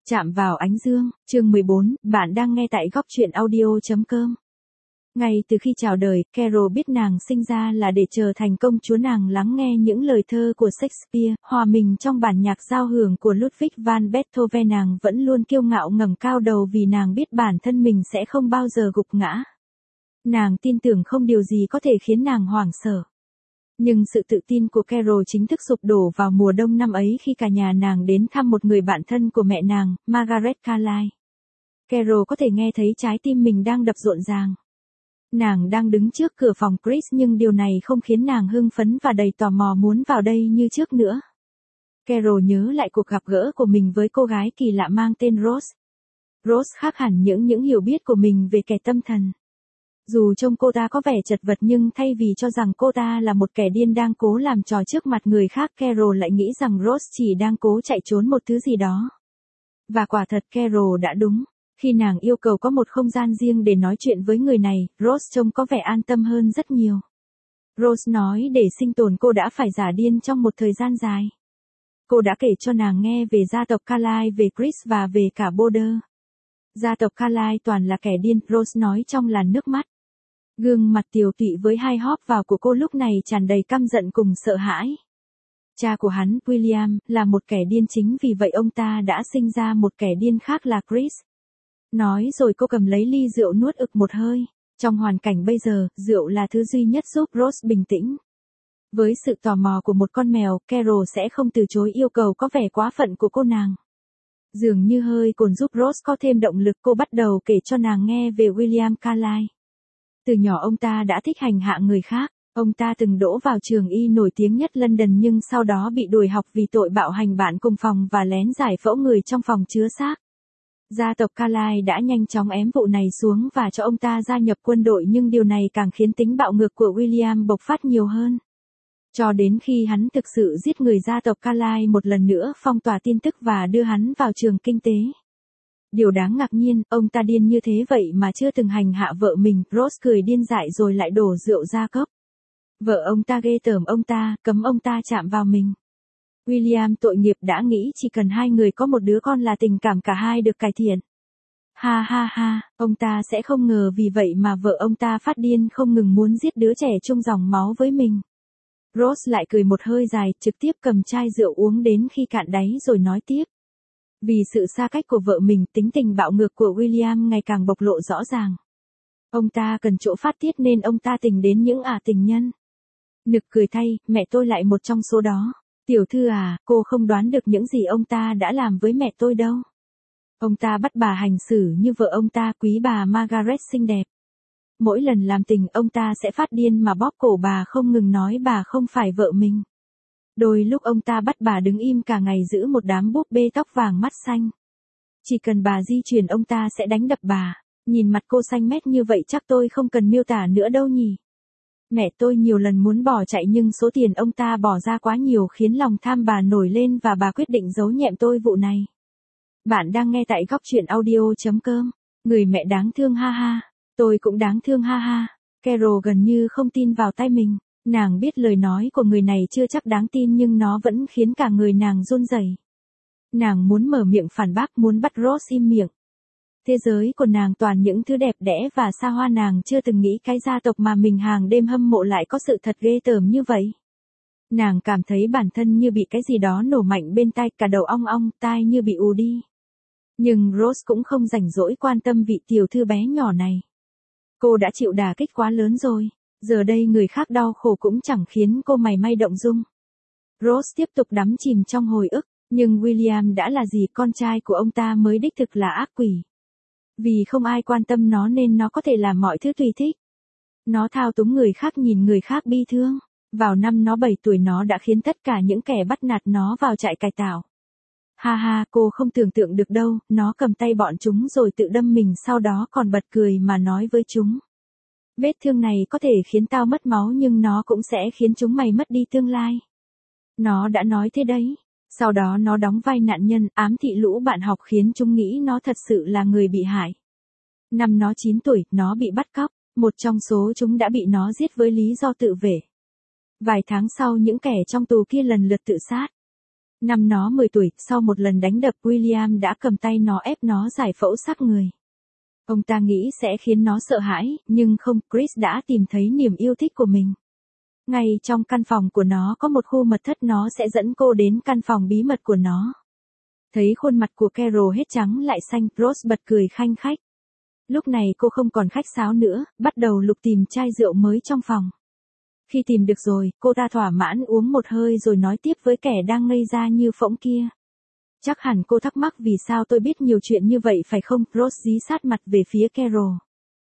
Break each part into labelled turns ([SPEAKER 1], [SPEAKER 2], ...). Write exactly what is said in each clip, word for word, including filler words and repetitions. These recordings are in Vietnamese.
[SPEAKER 1] Chạm vào ánh dương, chương mười bốn, bạn đang nghe tại góc truyện audio chấm com. Ngay từ khi chào đời, Carol biết nàng sinh ra là để trở thành công chúa. Nàng lắng nghe những lời thơ của Shakespeare, hòa mình trong bản nhạc giao hưởng của Ludwig van Beethoven. Nàng vẫn luôn kiêu ngạo ngẩng cao đầu vì nàng biết bản thân mình sẽ không bao giờ gục ngã. Nàng tin tưởng không điều gì có thể khiến nàng hoảng sợ. Nhưng sự tự tin của Carol chính thức sụp đổ vào mùa đông năm ấy khi cả nhà nàng đến thăm một người bạn thân của mẹ nàng, Margaret Carlyle. Carol có thể nghe thấy trái tim mình đang đập rộn ràng. Nàng đang đứng trước cửa phòng Chris nhưng điều này không khiến nàng hưng phấn và đầy tò mò muốn vào đây như trước nữa. Carol nhớ lại cuộc gặp gỡ của mình với cô gái kỳ lạ mang tên Rose. Rose khác hẳn những những hiểu biết của mình về kẻ tâm thần. Dù trông cô ta có vẻ chật vật nhưng thay vì cho rằng cô ta là một kẻ điên đang cố làm trò trước mặt người khác, Carol lại nghĩ rằng Rose chỉ đang cố chạy trốn một thứ gì đó. Và quả thật Carol đã đúng. Khi nàng yêu cầu có một không gian riêng để nói chuyện với người này, Rose trông có vẻ an tâm hơn rất nhiều. Rose nói để sinh tồn cô đã phải giả điên trong một thời gian dài. Cô đã kể cho nàng nghe về gia tộc Carlyle, về Chris và về cả Border. Gia tộc Carlyle toàn là kẻ điên, Rose nói trong làn nước mắt. Gương mặt tiều tụy với hai hóp vào của cô lúc này tràn đầy căm giận cùng sợ hãi. Cha của hắn, William, là một kẻ điên, chính vì vậy ông ta đã sinh ra một kẻ điên khác là Chris. Nói rồi cô cầm lấy ly rượu nuốt ực một hơi. Trong hoàn cảnh bây giờ, rượu là thứ duy nhất giúp Rose bình tĩnh. Với sự tò mò của một con mèo, Carol sẽ không từ chối yêu cầu có vẻ quá phận của cô nàng. Dường như hơi cồn giúp Rose có thêm động lực, cô bắt đầu kể cho nàng nghe về William Carlyle. Từ nhỏ ông ta đã thích hành hạ người khác. Ông ta từng đỗ vào trường y nổi tiếng nhất London nhưng sau đó bị đuổi học vì tội bạo hành bạn cùng phòng và lén giải phẫu người trong phòng chứa xác. Gia tộc Carlyle đã nhanh chóng ém vụ này xuống và cho ông ta gia nhập quân đội, nhưng điều này càng khiến tính bạo ngược của William bộc phát nhiều hơn. Cho đến khi hắn thực sự giết người, gia tộc Carlyle một lần nữa phong tỏa tin tức và đưa hắn vào trường kinh tế. Điều đáng ngạc nhiên, ông ta điên như thế vậy mà chưa từng hành hạ vợ mình. Rose cười điên dại rồi lại đổ rượu ra cốc. Vợ ông ta ghê tởm ông ta, cấm ông ta chạm vào mình. William tội nghiệp đã nghĩ chỉ cần hai người có một đứa con là tình cảm cả hai được cải thiện. Ha ha ha, ông ta sẽ không ngờ vì vậy mà vợ ông ta phát điên không ngừng muốn giết đứa trẻ chung dòng máu với mình. Rose lại cười một hơi dài, trực tiếp cầm chai rượu uống đến khi cạn đáy rồi nói tiếp. Vì sự xa cách của vợ mình, tính tình bạo ngược của William ngày càng bộc lộ rõ ràng. Ông ta cần chỗ phát tiết nên ông ta tình đến những ả tình nhân. Nực cười thay, mẹ tôi lại một trong số đó. Tiểu thư à, cô không đoán được những gì ông ta đã làm với mẹ tôi đâu. Ông ta bắt bà hành xử như vợ ông ta, quý bà Margaret xinh đẹp. Mỗi lần làm tình ông ta sẽ phát điên mà bóp cổ bà, không ngừng nói bà không phải vợ mình. Đôi lúc ông ta bắt bà đứng im cả ngày giữ một đám búp bê tóc vàng mắt xanh. Chỉ cần bà di chuyển ông ta sẽ đánh đập bà. Nhìn mặt cô xanh mét như vậy chắc tôi không cần miêu tả nữa đâu nhỉ. Mẹ tôi nhiều lần muốn bỏ chạy nhưng số tiền ông ta bỏ ra quá nhiều khiến lòng tham bà nổi lên và bà quyết định giấu nhẹm tôi vụ này. Bạn đang nghe tại góc truyện audio chấm com. Người mẹ đáng thương ha ha. Tôi cũng đáng thương ha ha. Carol gần như không tin vào tai mình. Nàng biết lời nói của người này chưa chắc đáng tin nhưng nó vẫn khiến cả người nàng run rẩy. Nàng muốn mở miệng phản bác, muốn bắt Rose im miệng. Thế giới của nàng toàn những thứ đẹp đẽ và xa hoa, nàng chưa từng nghĩ cái gia tộc mà mình hàng đêm hâm mộ lại có sự thật ghê tởm như vậy. Nàng cảm thấy bản thân như bị cái gì đó nổ mạnh bên tai, cả đầu ong ong, tai như bị ù đi. Nhưng Rose cũng không rảnh rỗi quan tâm vị tiểu thư bé nhỏ này. Cô đã chịu đả kích quá lớn rồi, giờ đây người khác đau khổ cũng chẳng khiến cô mảy may động dung. Rose tiếp tục đắm chìm trong hồi ức, nhưng William đã là gì, con trai của ông ta mới đích thực là ác quỷ. Vì không ai quan tâm nó nên nó có thể làm mọi thứ tùy thích. Nó thao túng người khác, nhìn người khác bi thương. Vào năm nó bảy tuổi nó đã khiến tất cả những kẻ bắt nạt nó vào trại cải tạo. Ha ha, cô không tưởng tượng được đâu, nó cầm tay bọn chúng rồi tự đâm mình, sau đó còn bật cười mà nói với chúng. Vết thương này có thể khiến tao mất máu nhưng nó cũng sẽ khiến chúng mày mất đi tương lai. Nó đã nói thế đấy. Sau đó nó đóng vai nạn nhân, ám thị lũ bạn học khiến chúng nghĩ nó thật sự là người bị hại. Năm nó chín tuổi, nó bị bắt cóc, một trong số chúng đã bị nó giết với lý do tự vệ. Vài tháng sau những kẻ trong tù kia lần lượt tự sát. Năm nó mười tuổi, sau một lần đánh đập, William đã cầm tay nó ép nó giải phẫu xác người. Ông ta nghĩ sẽ khiến nó sợ hãi, nhưng không, Chris đã tìm thấy niềm yêu thích của mình. Ngay trong căn phòng của nó có một khu mật thất, nó sẽ dẫn cô đến căn phòng bí mật của nó. Thấy khuôn mặt của Carol hết trắng lại xanh, Rose bật cười khanh khách. Lúc này cô không còn khách sáo nữa, bắt đầu lục tìm chai rượu mới trong phòng. Khi tìm được rồi, cô ta thỏa mãn uống một hơi rồi nói tiếp với kẻ đang ngây ra như phỗng kia. Chắc hẳn cô thắc mắc vì sao tôi biết nhiều chuyện như vậy phải không? Rose dí sát mặt về phía Carol.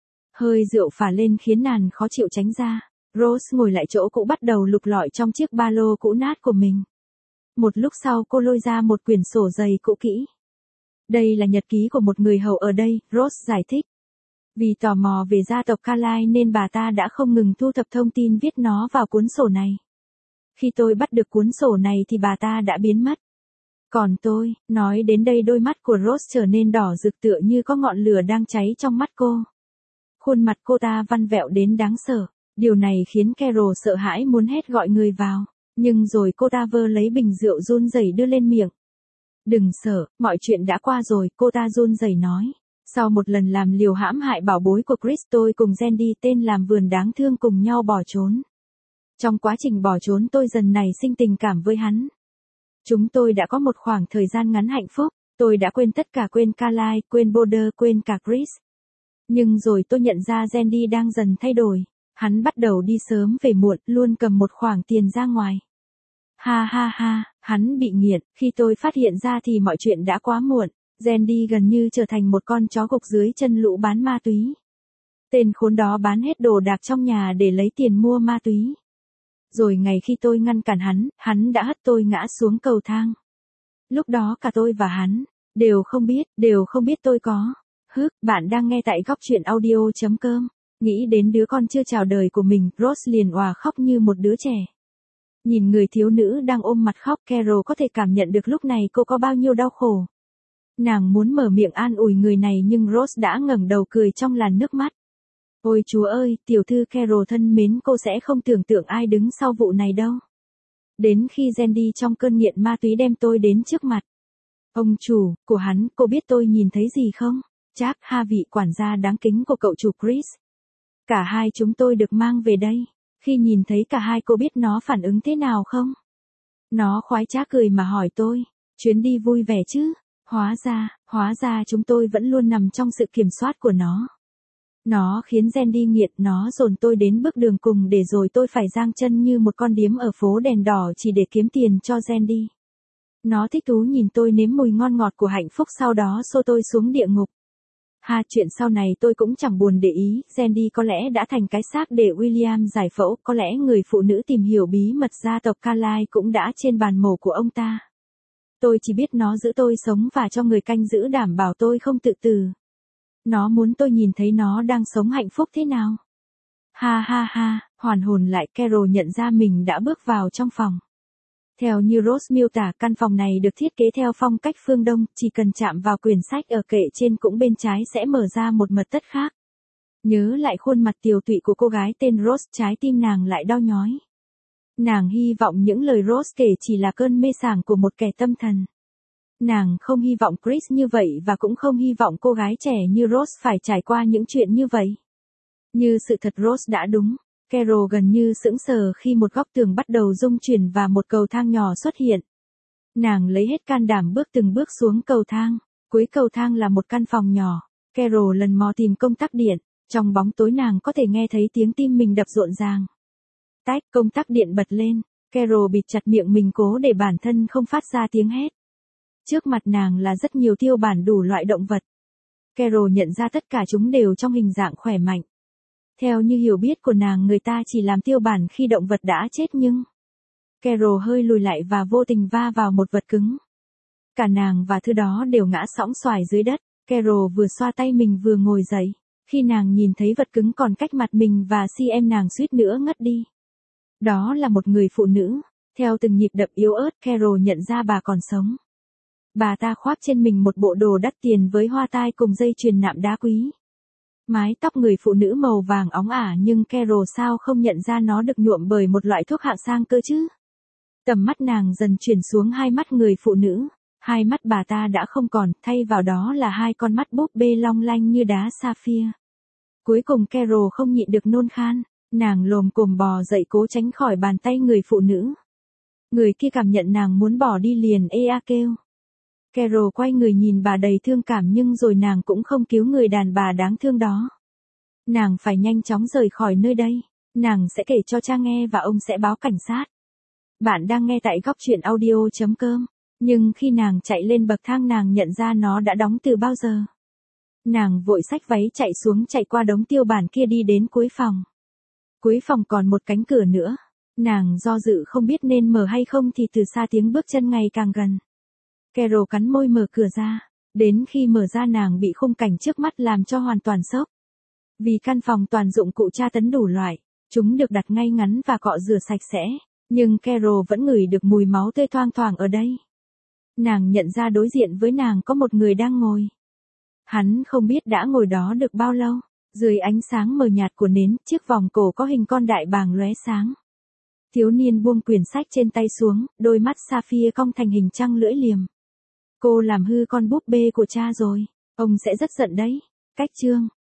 [SPEAKER 1] Hơi rượu phả lên khiến nàng khó chịu tránh ra. Rose ngồi lại chỗ cũ bắt đầu lục lọi trong chiếc ba lô cũ nát của mình. Một lúc sau cô lôi ra một quyển sổ dày cũ kỹ. Đây là nhật ký của một người hầu ở đây, Rose giải thích. Vì tò mò về gia tộc Carlyle nên bà ta đã không ngừng thu thập thông tin viết nó vào cuốn sổ này. Khi tôi bắt được cuốn sổ này thì bà ta đã biến mất. Còn tôi, nói đến đây đôi mắt của Rose trở nên đỏ rực tựa như có ngọn lửa đang cháy trong mắt cô. Khuôn mặt cô ta vặn vẹo đến đáng sợ. Điều này khiến Carol sợ hãi muốn hét gọi người vào. Nhưng rồi cô ta vơ lấy bình rượu run rẩy đưa lên miệng. Đừng sợ, mọi chuyện đã qua rồi, cô ta run rẩy nói. Sau một lần làm liều hãm hại bảo bối của Chris, tôi cùng Sandy tên làm vườn đáng thương cùng nhau bỏ trốn. Trong quá trình bỏ trốn tôi dần nảy sinh tình cảm với hắn. Chúng tôi đã có một khoảng thời gian ngắn hạnh phúc, tôi đã quên tất cả, quên Carlyle, quên Boulder, quên cả Chris. Nhưng rồi tôi nhận ra Sandy đang dần thay đổi. Hắn bắt đầu đi sớm về muộn, luôn cầm một khoản tiền ra ngoài. Ha ha ha, hắn bị nghiện, khi tôi phát hiện ra thì mọi chuyện đã quá muộn. Sandy gần như trở thành một con chó gục dưới chân lũ bán ma túy. Tên khốn đó bán hết đồ đạc trong nhà để lấy tiền mua ma túy. Rồi ngày khi tôi ngăn cản hắn, hắn đã hất tôi ngã xuống cầu thang. Lúc đó cả tôi và hắn, đều không biết, đều không biết tôi có. Hức, bạn đang nghe tại góc truyện audio chấm com. Nghĩ đến đứa con chưa chào đời của mình, Rose liền òa khóc như một đứa trẻ. Nhìn người thiếu nữ đang ôm mặt khóc, Carol có thể cảm nhận được lúc này cô có bao nhiêu đau khổ. Nàng muốn mở miệng an ủi người này nhưng Rose đã ngẩng đầu cười trong làn nước mắt. Ôi Chúa ơi, tiểu thư Carol thân mến, cô sẽ không tưởng tượng ai đứng sau vụ này đâu. Đến khi Sandy trong cơn nghiện ma túy đem tôi đến trước mặt. Ông chủ, của hắn, cô biết tôi nhìn thấy gì không? Chắc ha, vị quản gia đáng kính của cậu chủ Chris. Cả hai chúng tôi được mang về đây. Khi nhìn thấy cả hai, cô biết nó phản ứng thế nào không? Nó khoái trá cười mà hỏi tôi, chuyến đi vui vẻ chứ? Hóa ra, hóa ra chúng tôi vẫn luôn nằm trong sự kiểm soát của nó. Nó khiến Sandy nghiện, nó dồn tôi đến bước đường cùng để rồi tôi phải giang chân như một con điếm ở phố đèn đỏ chỉ để kiếm tiền cho Sandy. Nó thích thú nhìn tôi nếm mùi ngon ngọt của hạnh phúc, sau đó xô tôi xuống địa ngục. Ha, chuyện sau này tôi cũng chẳng buồn để ý, Sandy có lẽ đã thành cái xác để William giải phẫu, có lẽ người phụ nữ tìm hiểu bí mật gia tộc Carlyle cũng đã trên bàn mổ của ông ta. Tôi chỉ biết nó giữ tôi sống và cho người canh giữ đảm bảo tôi không tự tử. Nó muốn tôi nhìn thấy nó đang sống hạnh phúc thế nào. Ha ha ha, hoàn hồn lại, Carol nhận ra mình đã bước vào trong phòng. Theo như Rose miêu tả, căn phòng này được thiết kế theo phong cách phương Đông, chỉ cần chạm vào quyển sách ở kệ trên cũng bên trái sẽ mở ra một mật thất khác. Nhớ lại khuôn mặt tiều tụy của cô gái tên Rose, trái tim nàng lại đau nhói. Nàng hy vọng những lời Rose kể chỉ là cơn mê sảng của một kẻ tâm thần. Nàng không hy vọng Chris như vậy và cũng không hy vọng cô gái trẻ như Rose phải trải qua những chuyện như vậy. Như sự thật Rose đã đúng. Carol gần như sững sờ khi một góc tường bắt đầu rung chuyển và một cầu thang nhỏ xuất hiện. Nàng lấy hết can đảm bước từng bước xuống cầu thang. Cuối cầu thang là một căn phòng nhỏ. Carol lần mò tìm công tắc điện. Trong bóng tối nàng có thể nghe thấy tiếng tim mình đập rộn ràng. Tách, công tắc điện bật lên. Carol bịt chặt miệng mình cố để bản thân không phát ra tiếng hét. Trước mặt nàng là rất nhiều tiêu bản đủ loại động vật. Carol nhận ra tất cả chúng đều trong hình dạng khỏe mạnh. Theo như hiểu biết của nàng, người ta chỉ làm tiêu bản khi động vật đã chết nhưng... Carol hơi lùi lại và vô tình va vào một vật cứng. Cả nàng và thứ đó đều ngã sõng xoài dưới đất. Carol vừa xoa tay mình vừa ngồi dậy. Khi nàng nhìn thấy vật cứng còn cách mặt mình và si em, nàng suýt nữa ngất đi. Đó là một người phụ nữ. Theo từng nhịp đập yếu ớt, Carol nhận ra bà còn sống. Bà ta khoác trên mình một bộ đồ đắt tiền với hoa tai cùng dây chuyền nạm đá quý. Mái tóc người phụ nữ màu vàng óng ả, nhưng Carol sao không nhận ra nó được nhuộm bởi một loại thuốc hạng sang cơ chứ? Tầm mắt nàng dần chuyển xuống hai mắt người phụ nữ. Hai mắt bà ta đã không còn, thay vào đó là hai con mắt búp bê long lanh như đá sapphire. Cuối cùng Carol không nhịn được nôn khan, nàng lồm cồm bò dậy cố tránh khỏi bàn tay người phụ nữ. Người kia cảm nhận nàng muốn bỏ đi liền ê a kêu. Carol quay người nhìn bà đầy thương cảm nhưng rồi nàng cũng không cứu người đàn bà đáng thương đó. Nàng phải nhanh chóng rời khỏi nơi đây, nàng sẽ kể cho cha nghe và ông sẽ báo cảnh sát. Bạn đang nghe tại góc truyện audio chấm com. Nhưng khi nàng chạy lên bậc thang nàng nhận ra nó đã đóng từ bao giờ. Nàng vội xách váy chạy xuống chạy qua đống tiêu bản kia đi đến cuối phòng. Cuối phòng còn một cánh cửa nữa. Nàng do dự không biết nên mở hay không thì từ xa tiếng bước chân ngày càng gần. Carol cắn môi mở cửa ra. Đến khi mở ra nàng bị khung cảnh trước mắt làm cho hoàn toàn sốc. Vì căn phòng toàn dụng cụ tra tấn đủ loại. Chúng được đặt ngay ngắn và cọ rửa sạch sẽ. Nhưng Carol vẫn ngửi được mùi máu tươi thoang thoảng ở đây. Nàng nhận ra đối diện với nàng có một người đang ngồi. Hắn không biết đã ngồi đó được bao lâu. Dưới ánh sáng mờ nhạt của nến, chiếc vòng cổ có hình con đại bàng lóe sáng. Thiếu niên buông quyển sách trên tay xuống, đôi mắt sapphire cong thành hình trăng lưỡi liềm. Cô làm hư con búp bê của cha rồi. Ông sẽ rất giận đấy. Cách chương.